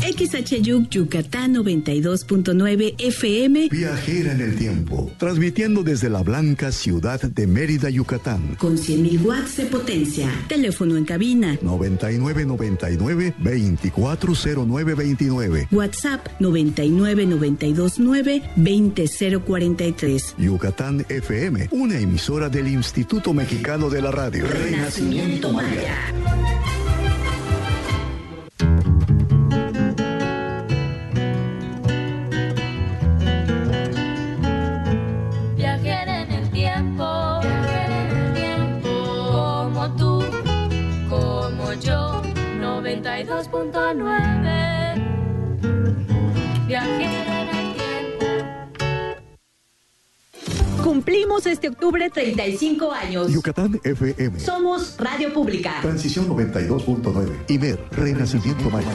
XHYUC Yucatán 92.9 FM. Viajera en el tiempo, transmitiendo desde la blanca ciudad de Mérida, Yucatán. Con 100.000 watts de potencia. Teléfono en cabina 9999-240929. WhatsApp 99929-20043. Yucatán FM, una emisora del Instituto Mexicano de la Radio. Renacimiento Maya. Viajera en el tiempo, como tú, como yo, 92.9. Viajera en el tiempo. Cumplimos este octubre 35 años. Yucatán FM. Somos Radio Pública. Transición 92.9. Imer, Renacimiento Maya.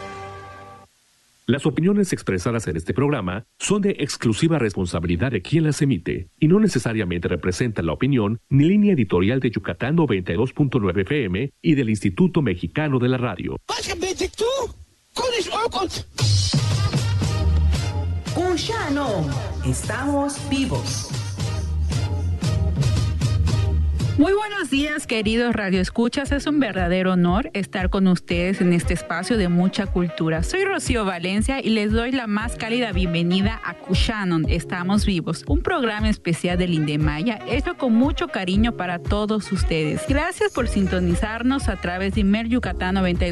Las opiniones expresadas en este programa son de exclusiva responsabilidad de quien las emite y no necesariamente representan la opinión ni línea editorial de Yucatán 92.9 FM y del Instituto Mexicano de la Radio. Cushano, estamos vivos. Muy buenos días, queridos radioescuchas. Es un verdadero honor estar con ustedes en este espacio de mucha cultura. Soy Rocío Valencia y les doy la más cálida bienvenida a Cushanon, Estamos Vivos, un programa especial del Indemaya hecho con mucho cariño para todos ustedes. Gracias por sintonizarnos a través de Imer Yucatán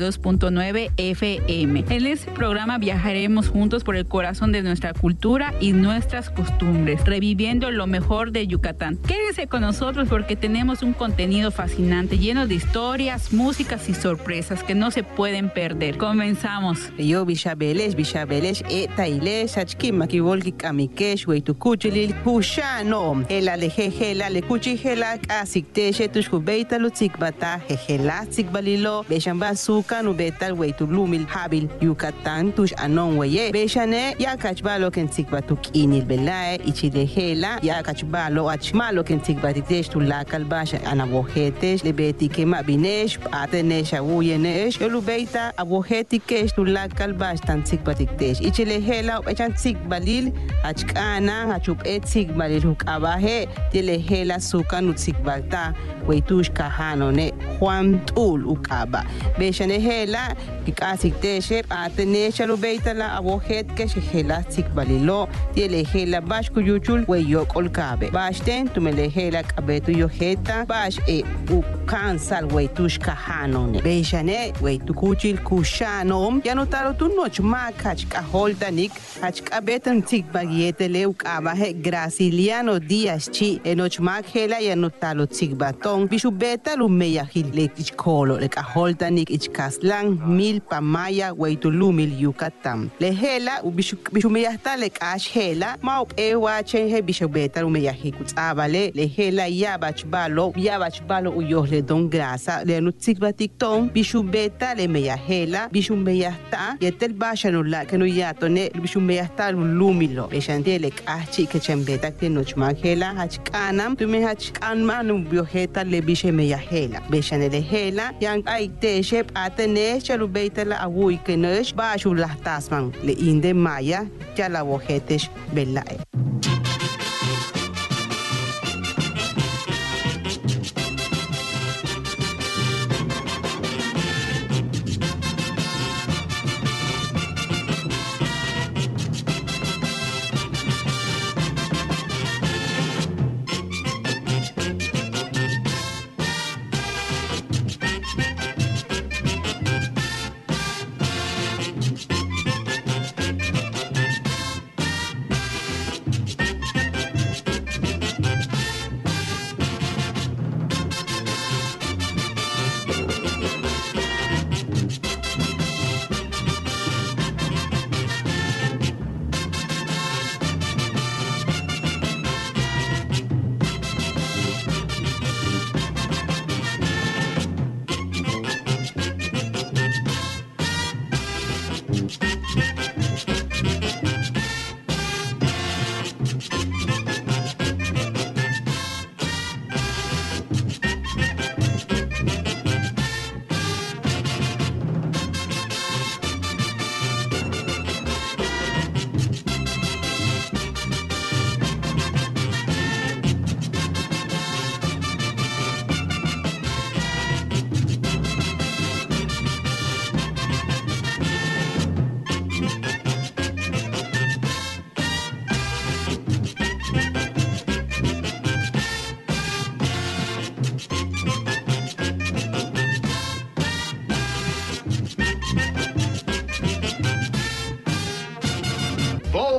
92.9 FM. En este programa viajaremos juntos por el corazón de nuestra cultura y nuestras costumbres, reviviendo lo mejor de Yucatán. Quédense con nosotros porque tenemos un contenido fascinante lleno de historias, músicas y sorpresas que no se pueden perder. Comenzamos. Yo Bishabelesh, Etailesh, Achkim, Makivolki, Kamikesh, Weitukuchilil, Cushano, el Alejejela, Lekuchijela, Asiktesh, Tushkubeita, Lutzikbata, Jejela, Tsikbalilo, Beshamba, Sukan, Ubetal, Weitulumil, Habil, Yucatán, Tush Anon, Weye, Beshane, Yakachbalo, Kentsikbatuk, Inil Belae, Ichilejela, Yakachbalo, Achmalo, Kentsikbatitesh, Tulakalba, Anabojetes, Lebetike Mabinesh, Atenesha Uyenesh, Yolubeita, Abojetikesh, Tulakal Bastan Sikbatiktesh, Ichelehela, Echantik Balil, Achkana, Hachup Etsik Balil Hukabahe, Telehela Sukan Utsikbalta, Weitush Kahanone, Juan Tul Ukaba, Beshanehela, Kikasiktesh, Atenesha Lubeita la Abojet Keshela Sikbalilo, Telehela Bashkuyuchul, Weyok Olkabe, Bashten, Tumelehela Kabetu Yoheta. Bash u cansal weitush kahanone. Bejane weitukuchil kushanom. Ya notaro tu noch makach kaholtanik. Hach kabetan tik bagiete leuk abaje Graciliano Díaz chi. Enoch makhela ya notalo tik batong. Bishu beta lumeyahil le ichkolo. Le kaholtanik ichkaslang mil pamaya weitulumil Yucatán. Lehela u bishu meyahta le kashela. Maup ewa chenhe bishu beta lumeyahikut abale. Lehela ya bachbalo. Yabachbalo uyohle don grasa le nutsikba tikton bishu beta le meyahela bishu meyahta yetel bashanu la kenu yatone bishu meyahta lumilo eshantele kachi kechembeta ke nochmakhela hachkanam tume hachkanmanu bioheta le bishe meyahela beshanele hela yang aiteshe atene chalu beta la awui kenesh bashu lahtasman le inde maya chala wohetesh belae.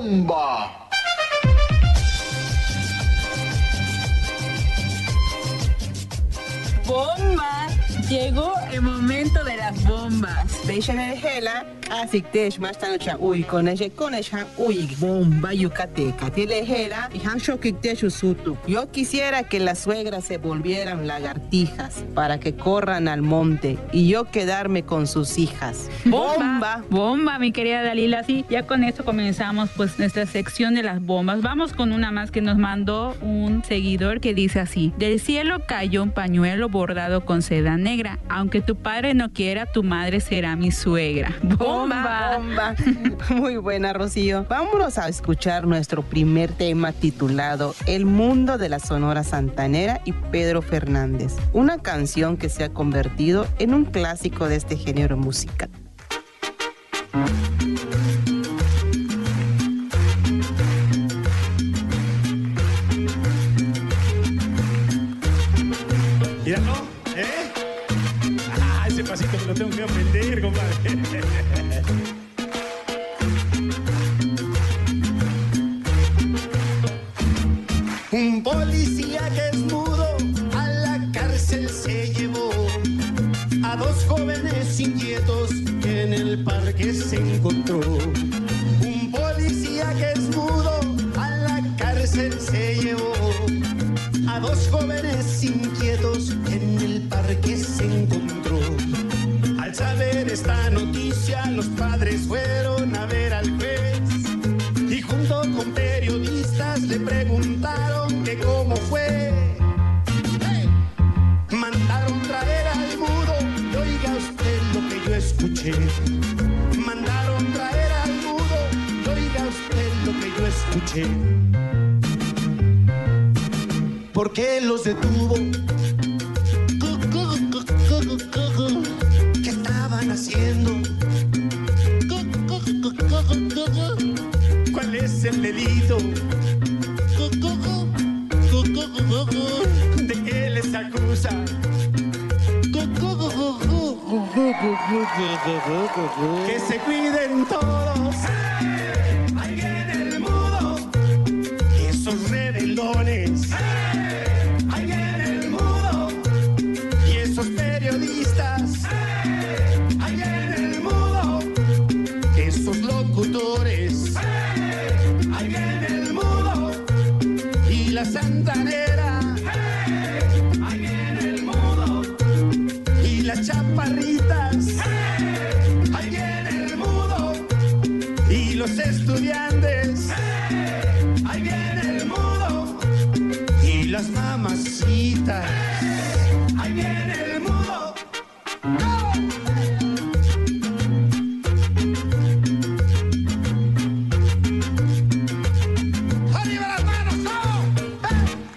bomba. ¡Bomba! Llegó el momento de las bombas. Beishanehela, asiktesh mastanocha uy koneja uy bomba yucateca. Tilehela y han shokiktesh usutu. Yo quisiera que las suegras se volvieran lagartijas para que corran al monte y yo quedarme con sus hijas. ¡Bomba! ¡Bomba, mi querida Dalila! Sí, ya con esto comenzamos pues nuestra sección de las bombas. Vamos con una más que nos mandó un seguidor que dice así: del cielo cayó un pañuelo bordado con seda negra. Aunque tu padre no quiera, tu madre será mi suegra. ¡Bomba! Bomba. Muy buena, Rocío. Vámonos a escuchar nuestro primer tema titulado El mundo de la Sonora Santanera y Pedro Fernández. Una canción que se ha convertido en un clásico de este género musical. Mira, ¿no? Ese pasito me lo tengo que aprender, compadre. Un policía que es mudo a la cárcel se llevó a dos jóvenes inquietos que en el parque se encontró. Un policía que es mudo a la cárcel se llevó a dos jóvenes inquietos que en el parque se encontró. Al saber esta noticia, los padres fueron a ver al juez y junto con periodistas le preguntaron que cómo fue. ¡Hey! Mandaron traer al mudo y oiga usted lo que yo escuché. Mandaron traer al mudo y oiga usted lo que yo escuché. ¿Por qué los detuvo? ¿Qué estaban haciendo? ¿Cuál es el delito? ¿De qué les acusa? Que se cuiden todos. Ahí viene el mudo y esos rebeldones. Ahí viene el mudo y esos periodistas. Ahí viene el mudo, esos locutores. Ahí viene el mudo y la santanera. Ahí viene el mudo y las chaparritas. Ahí viene el mudo y los estudiantes. Ahí viene el mudo y las mamacitas. Ahí viene el mudo. ¡Go! ¡Arriba las manos! ¡Go!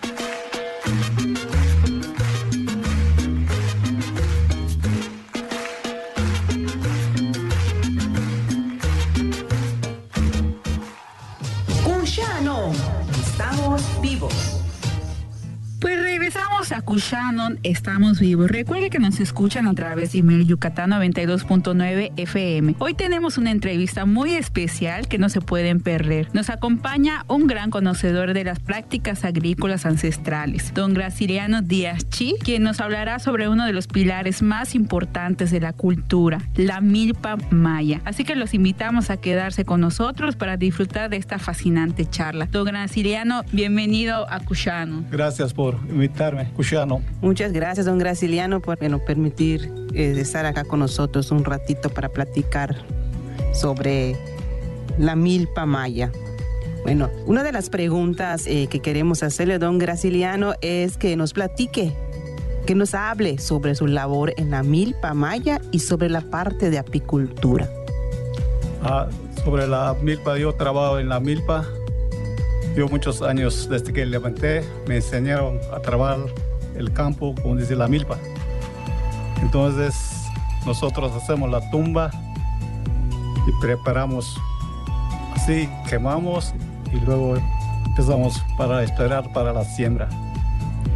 Cuyano, estamos vivos. Pues regresamos a Cushanon, estamos vivos. Recuerde que nos escuchan a través de email Yucatán 92.9 FM. Hoy tenemos una entrevista muy especial que no se pueden perder. Nos acompaña un gran conocedor de las prácticas agrícolas ancestrales, don Graciliano Díaz Chi, quien nos hablará sobre uno de los pilares más importantes de la cultura, la milpa maya. Así que los invitamos a quedarse con nosotros para disfrutar de esta fascinante charla. Don Graciliano, bienvenido a Cushanon. Gracias por invitarme, Cuyano. Muchas gracias, don Graciliano, por permitir estar acá con nosotros un ratito para platicar sobre la milpa maya. Bueno, una de las preguntas que queremos hacerle, don Graciliano, es que nos platique, que nos hable sobre su labor en la milpa maya y sobre la parte de apicultura. Sobre la milpa, yo trabajo en la milpa. Yo muchos años desde que levanté me enseñaron a trabajar el campo, como dice la milpa. Entonces nosotros hacemos la tumba y preparamos así, quemamos y luego empezamos para esperar para la siembra.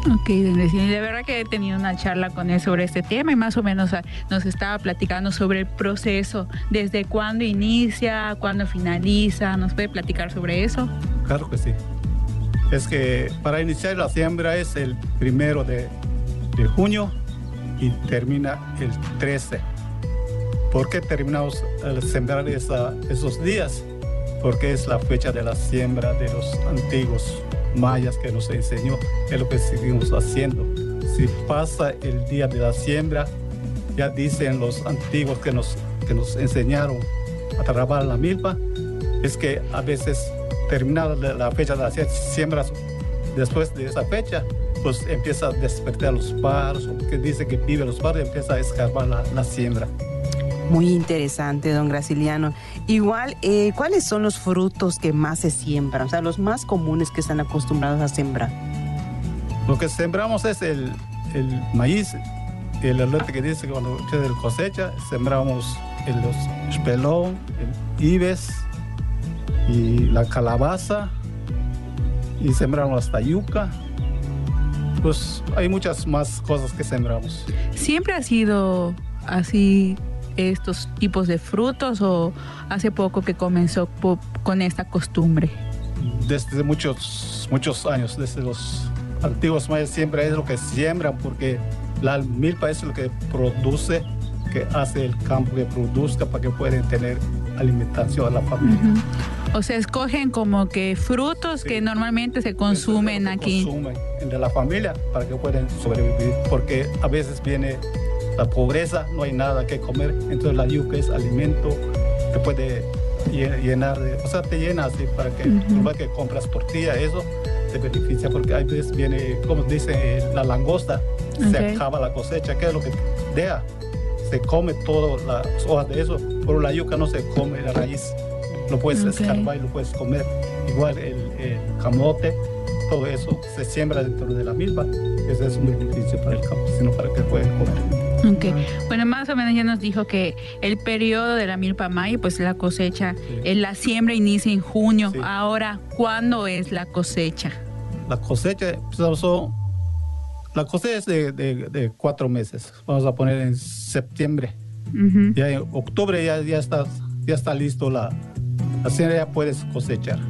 Ok, don Graciela, de verdad que he tenido una charla con él sobre este tema y más o menos nos estaba platicando sobre el proceso, desde cuándo inicia, cuándo finaliza. ¿Nos puede platicar sobre eso? Claro que sí. Es que para iniciar la siembra es el 1 de junio y termina el 13. ¿Por qué terminamos el sembrar esos días? Porque es la fecha de la siembra de los antiguos mayas que nos enseñó, es lo que seguimos haciendo. Si pasa el día de la siembra, ya dicen los antiguos que nos enseñaron a trabajar la milpa, es que a veces terminada la fecha de la siembra, después de esa fecha, pues empieza a despertar los pájaros, que dice que vive los pájaros y empieza a escarbar la siembra. Muy interesante, don Graciliano. Igual, ¿cuáles son los frutos que más se siembran? O sea, los más comunes que están acostumbrados a sembrar. Lo que sembramos es el maíz, el elote que dice que cuando ustedes cosecha, sembramos los espelón, el ibes y la calabaza, y sembramos hasta yuca. Pues hay muchas más cosas que sembramos. ¿Siempre ha sido así estos tipos de frutos o hace poco que comenzó con esta costumbre? Desde muchos años, desde los antiguos mayas siempre es lo que siembran, porque la milpa es lo que produce, que hace el campo que produzca para que puedan tener alimentación a la familia. O sea, escogen como que frutos que normalmente se consumen aquí. Consumen de la familia para que puedan sobrevivir, porque a veces viene la pobreza, no hay nada que comer, entonces la yuca es alimento, te puede llenar, o sea, te llena así para que igual que compras tortilla, eso te beneficia, porque a veces viene, como dice, la langosta, se acaba la cosecha, ¿qué es lo que deja? Se come todas las hojas de eso, pero la yuca no se come la raíz, lo puedes escarbar y lo puedes comer. Igual el camote, todo eso se siembra dentro de la milpa, ese es un beneficio para el campesino, para que puedan comer. Bueno, más o menos ya nos dijo que el periodo de la milpa maya, pues la cosecha, la siembra inicia en junio. Sí. Ahora, ¿cuándo es la cosecha? La cosecha, la cosecha es de 4 meses. Vamos a poner en septiembre. Ya en octubre ya está listo la siembra, ya puedes cosechar.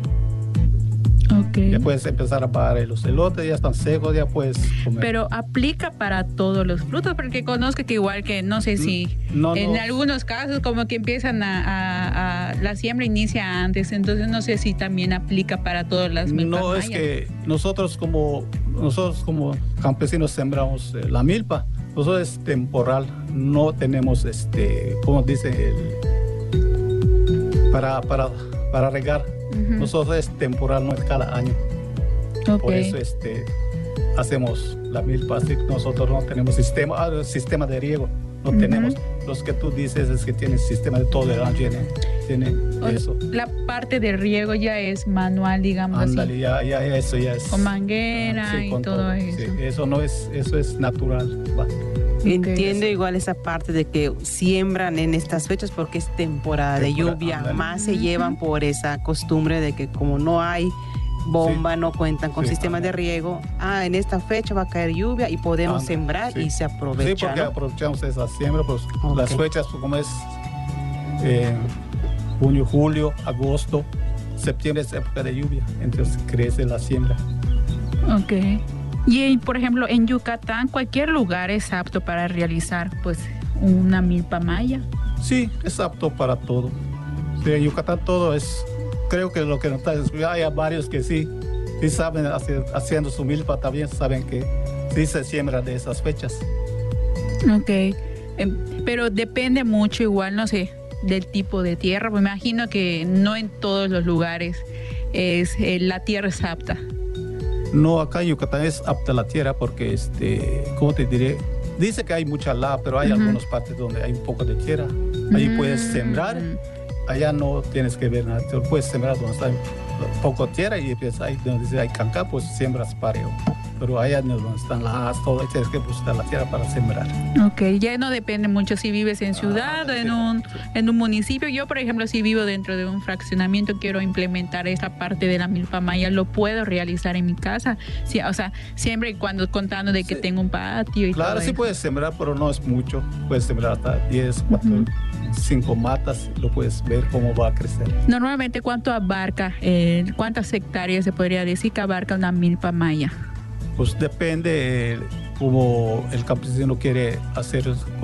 Ya puedes empezar a pagar los elotes, ya están secos, ya puedes comer. Pero aplica para todos los frutos, porque conozco que igual que, no sé si algunos casos como que empiezan la siembra inicia antes, entonces no sé si también aplica para todas las milpas mayas. Es que nosotros como campesinos sembramos la milpa, nosotros es temporal, no tenemos como dice, para regar. Nosotros es temporal, no es cada año. Por eso hacemos la milpa así. Nosotros no tenemos sistema de riego. No tenemos. Los que tú dices es que tienen sistema de todo el año. Tiene eso. La parte de riego ya es manual, digamos. Ándale, así. Ya eso ya es. Con manguera y todo eso. Sí, eso es natural. Va. Entiendo igual esa parte de que siembran en estas fechas porque es temporada de lluvia, más se llevan por esa costumbre de que como no hay bomba, no cuentan con sistemas de riego, en esta fecha va a caer lluvia y podemos sembrar y se aprovecha. Sí, porque aprovechamos esa siembra, pues las fechas como es junio, julio, agosto, septiembre es época de lluvia, entonces crece la siembra. Y por ejemplo, en Yucatán, cualquier lugar es apto para realizar pues una milpa maya. Sí, es apto para todo. Sí, en Yucatán todo es, creo que lo que nos está diciendo, hay varios que sí saben haciendo su milpa, también saben que sí se siembra de esas fechas. Pero depende mucho igual, no sé, del tipo de tierra. Me imagino que no en todos los lugares la tierra es apta. No, acá en Yucatán es apta la tierra porque, ¿cómo te diré? Dice que hay mucha lava, pero hay algunas partes donde hay un poco de tierra. Allí puedes sembrar, allá no tienes que ver nada. Puedes sembrar donde está poco tierra y ahí donde dice hay cancá, pues siembras parejo. pero hay años donde están las todo, tienes que buscar la tierra para sembrar. Ok, ya no depende mucho si vives en ciudad o en un municipio. Yo, por ejemplo, si vivo dentro de un fraccionamiento, quiero implementar esta parte de la milpa maya, lo puedo realizar en mi casa. Sí, o sea, siempre y cuando contando de que tengo un patio y claro, todo sí eso. puedes sembrar, pero no es mucho. Puedes sembrar hasta 10, 4, 5 matas, lo puedes ver cómo va a crecer. Normalmente, ¿cuánto abarca, cuántas hectáreas se podría decir que abarca una milpa maya? Pues depende cómo el campesino quiere hacer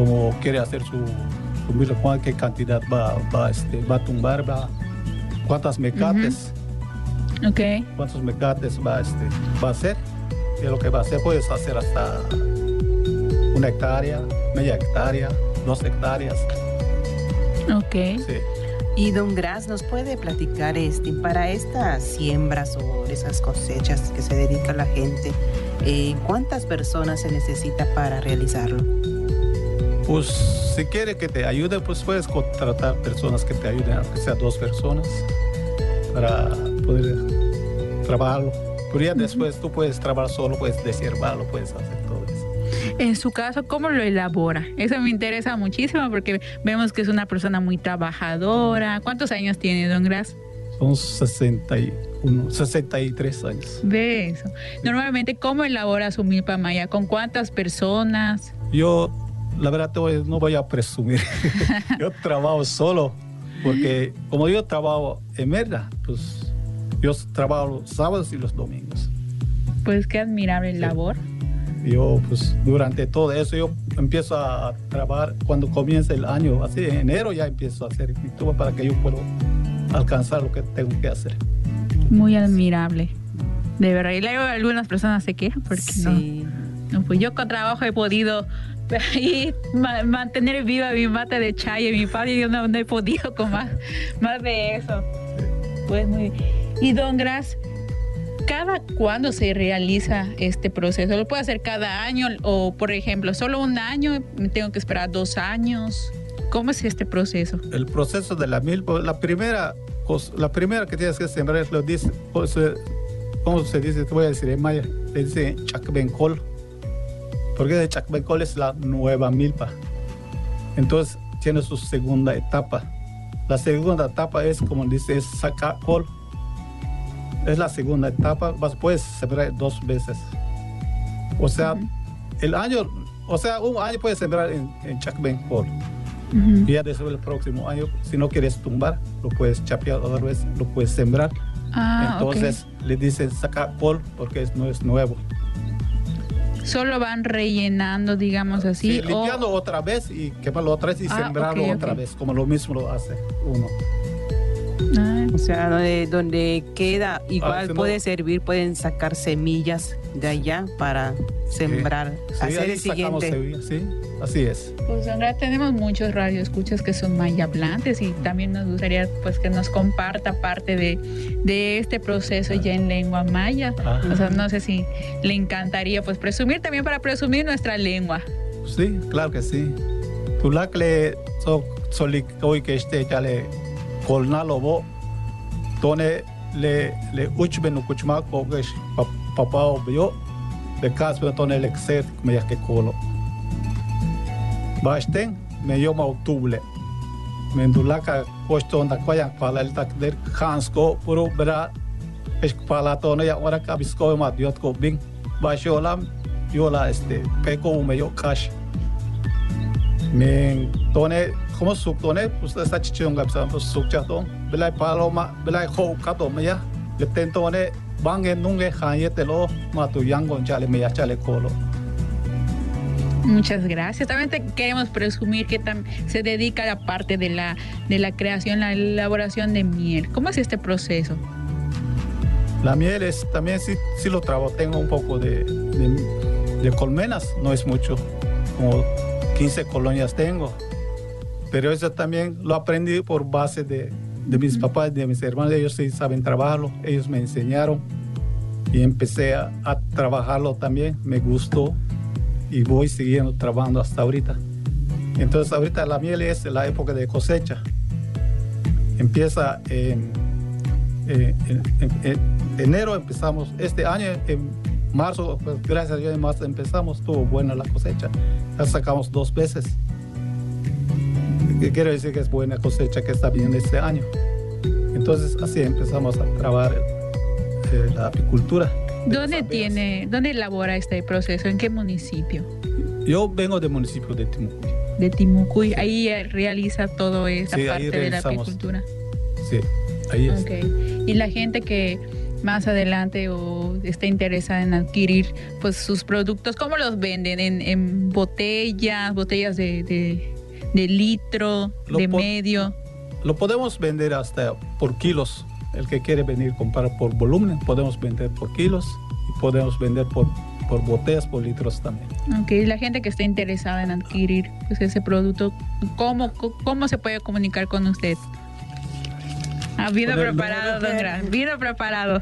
su milpa, qué cantidad va a tumbar, cuántas mecates, cuántos mecates va a hacer. Y lo que va a hacer, puedes hacer hasta 1 hectárea, media hectárea, 2 hectáreas. Ok. Sí. Y don Gras, ¿nos puede platicar para estas siembras o esas cosechas que se dedica la gente? ¿Cuántas personas se necesita para realizarlo? Pues si quiere que te ayude, pues puedes contratar personas que te ayuden, aunque sea 2 personas, para poder trabajarlo. Pero ya después tú puedes trabajar solo, puedes deshiervarlo, puedes hacer todo eso. En su caso, ¿cómo lo elabora? Eso me interesa muchísimo porque vemos que es una persona muy trabajadora. ¿Cuántos años tiene, don Gras? Son 63 años. Ve eso. Normalmente, ¿cómo elabora su milpa maya? ¿Con cuántas personas? Yo, la verdad, no voy a presumir. Yo trabajo solo, porque como yo trabajo en Merda, pues yo trabajo los sábados y los domingos. Pues qué admirable labor. Yo, pues, durante todo eso, yo empiezo a trabajar cuando comienza el año, así en enero ya empiezo a hacer mi tubo para que yo pueda alcanzar lo que tengo que hacer. Muy admirable, de verdad. Y luego algunas personas se quejan porque no, pues yo con trabajo he podido ahí mantener viva mi mata de chaya, mi padre, yo no he podido con más de eso. Pues muy bien. Y don Gras, ¿cada cuándo se realiza este proceso? ¿Lo puede hacer cada año o, por ejemplo, solo 1 año? ¿Tengo que esperar 2 años? ¿Cómo es este proceso? El proceso de la milpa, la primera que tienes que sembrar, lo dice, ¿cómo se dice? Te voy a decir en maya, se dice chacbencol, porque de chacbencol es la nueva milpa. Entonces tiene su segunda etapa. La segunda etapa es, como dice, es sacacol. Es la segunda etapa, puedes sembrar 2 veces. O sea, un año puedes sembrar en chacbencol. Y ya después el próximo año, si no quieres tumbar, lo puedes chapear otra vez, lo puedes sembrar. Entonces le dicen sacacol porque no es nuevo. Solo van rellenando, digamos así. Sí, limpiando otra vez y quemarlo otra vez y sembrarlo otra vez, como lo mismo lo hace uno. O sea, donde queda, igual puede servir, pueden sacar semillas de allá para sembrar, hacer el siguiente. Sí, así es. Pues Sandra, tenemos muchos radioescuchas que son mayablantes y también nos gustaría pues que nos comparta parte de este proceso ya en lengua maya. O sea, no sé si le encantaría pues presumir también para presumir nuestra lengua. Sí, claro que sí. Tulakle solik que este ya le colnalobo tone le uchben kuchma kogesh papá obvio de caso tone le xet me ya que colo basten me llama octubre me ndulaka kosto nda kwaya pala el tak der hansko puro bra es pala tone ya ora kabisko ma diot ko bing basholam yola peko me yo cash me tone como suctone pues está chichón gapsa pues suchatón belai paloma belai ho kato me ya le tentone bange nunge hayetelo matu yangon chale me ya chale colo. Muchas gracias. También queremos presumir que se dedica a la parte de la creación, la elaboración de miel. ¿Cómo es este proceso? La miel es también sí lo trabajo. Tengo un poco de colmenas, no es mucho, como 15 colonias tengo. Pero eso también lo aprendí por base de mis papás, de mis hermanos. Ellos sí saben trabajarlo, ellos me enseñaron y empecé a trabajarlo también. Me gustó y voy siguiendo trabajando hasta ahorita. Entonces ahorita la miel es la época de cosecha. Empieza en enero, empezamos este año, marzo, pues, gracias a Dios, en marzo empezamos, estuvo buena la cosecha. Ya sacamos 2 veces. ¿Qué quiere decir? Que es buena cosecha, que está bien este año. Entonces, así empezamos a trabajar la apicultura. ¿Dónde elabora este proceso? ¿En qué municipio? Yo vengo del municipio de Timucuy. De Timucuy. Ahí realiza toda esa Sí, parte de la apicultura. Sí, ahí es. Okay. Y la gente que más adelante o está interesada en adquirir pues sus productos, ¿cómo los venden? ¿En botellas de litro, de medio? Lo podemos vender hasta por kilos. El que quiere venir a comprar por volumen, podemos vender por kilos y podemos vender por botellas, por litros también. Ok, la gente que está interesada en adquirir pues, ese producto, ¿cómo se puede comunicar con usted? Vino preparado, don Gran. Vino preparado.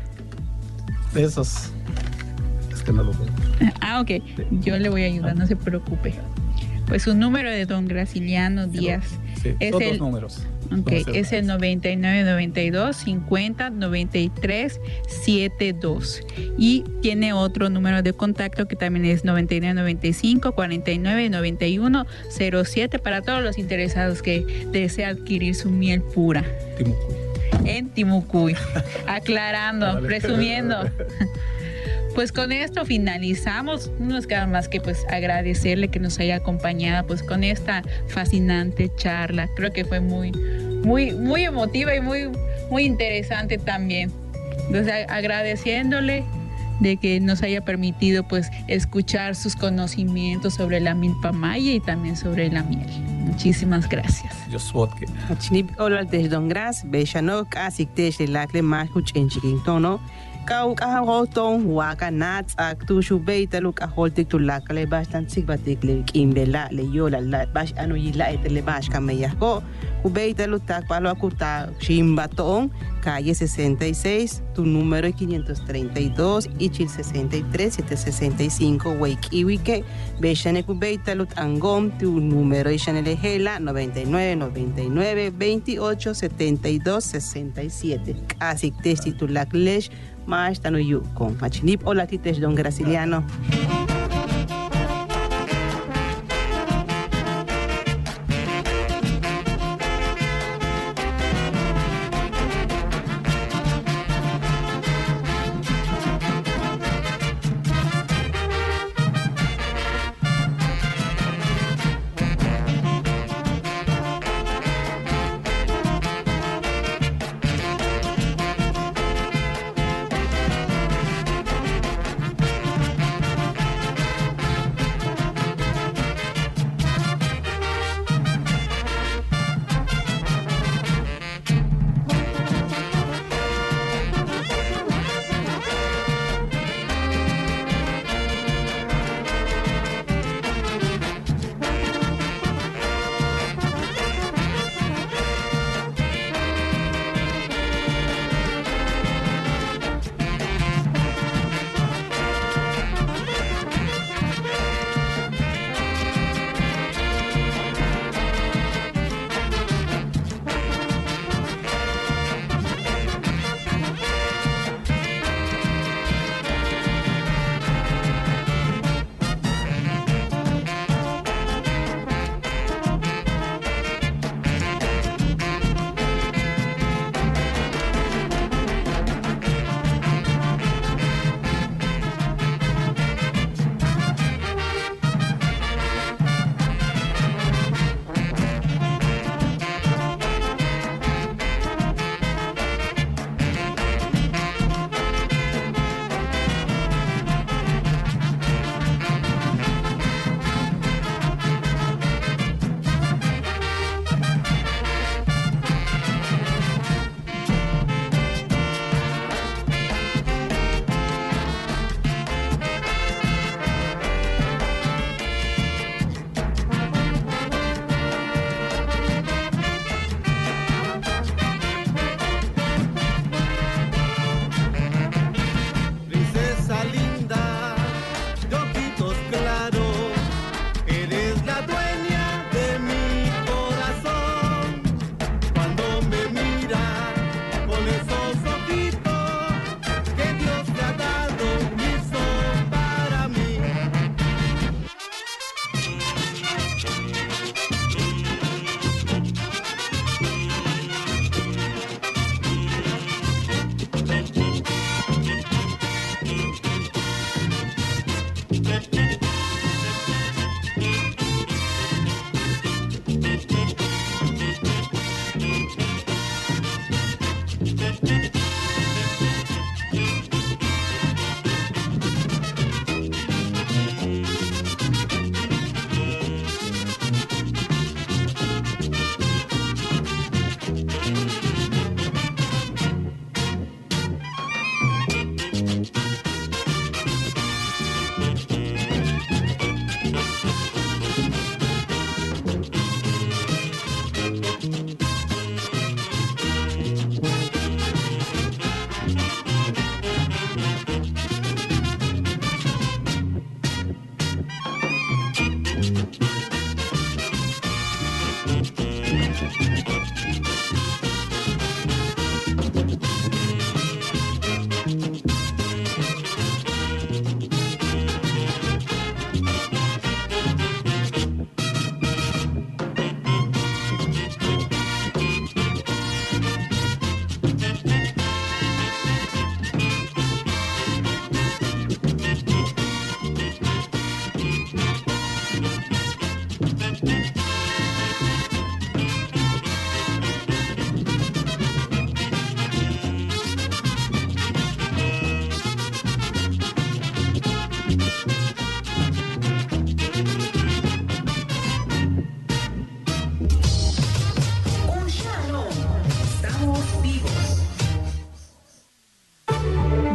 Esos. Es que no lo veo. Ok. Yo le voy a ayudar, no se preocupe. Pues su número de don Graciliano Díaz. Sí, es son 2 números. Ok, es el 9992 50 93 72. Y tiene otro número de contacto que también es 9995 49 91 07 para todos los interesados que desean adquirir su miel pura. Timucuy. En Timucuy. Aclarando, presumiendo. Pues con esto finalizamos. No nos queda más que pues agradecerle que nos haya acompañado pues con esta fascinante charla. Creo que fue muy emotiva y muy interesante también. Entonces agradeciéndole de que nos haya permitido pues escuchar sus conocimientos sobre la milpa maya y también sobre la miel. Muchísimas gracias. Achnip olal te don gras bechano asik te lakle ma kuch en chiquintono. Kau kahagoton waka nats aktu shubeita luk aholtik tu lakale bastan sigbatik le kimbela le yola la bash anu yila etele bash kameyako ubeita lutak palo akuta shimbaton calle 66 tu número es 532 ichil 63 765 Weikiwike bechane kubeita lut angom tu número es chanelejela 99 99 28 72 67 asik testi tu laklesh mas tanuyu con machinip o latites don Graciliano.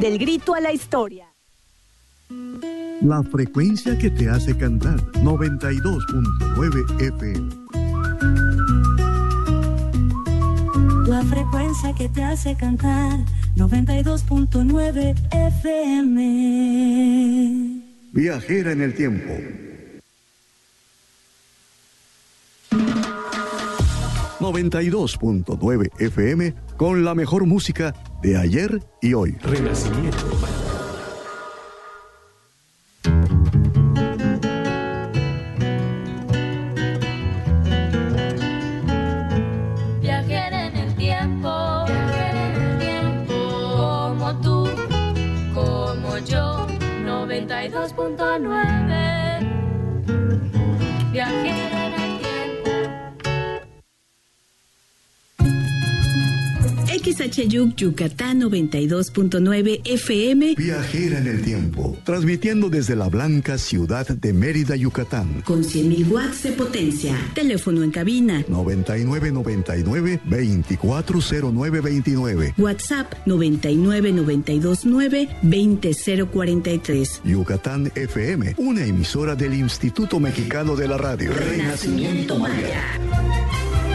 Dale el grito a la historia. La frecuencia que te hace cantar, 92.9 FM. La frecuencia que te hace cantar, 92.9 FM. Viajera en el tiempo. ...92.9 FM... ...con la mejor música de ayer y hoy. Renacimiento. Viajera en el tiempo, como tú, como yo, 92.9. Viajera en el tiempo. XHYUC Yucatán 92.9 FM. Viajera en el tiempo. Transmitiendo desde la blanca ciudad de Mérida, Yucatán. Con 100.000 watts de potencia. Teléfono en cabina 9999-240929. WhatsApp 99929-20043. Yucatán FM, una emisora del Instituto Mexicano de la Radio. Renacimiento Maya.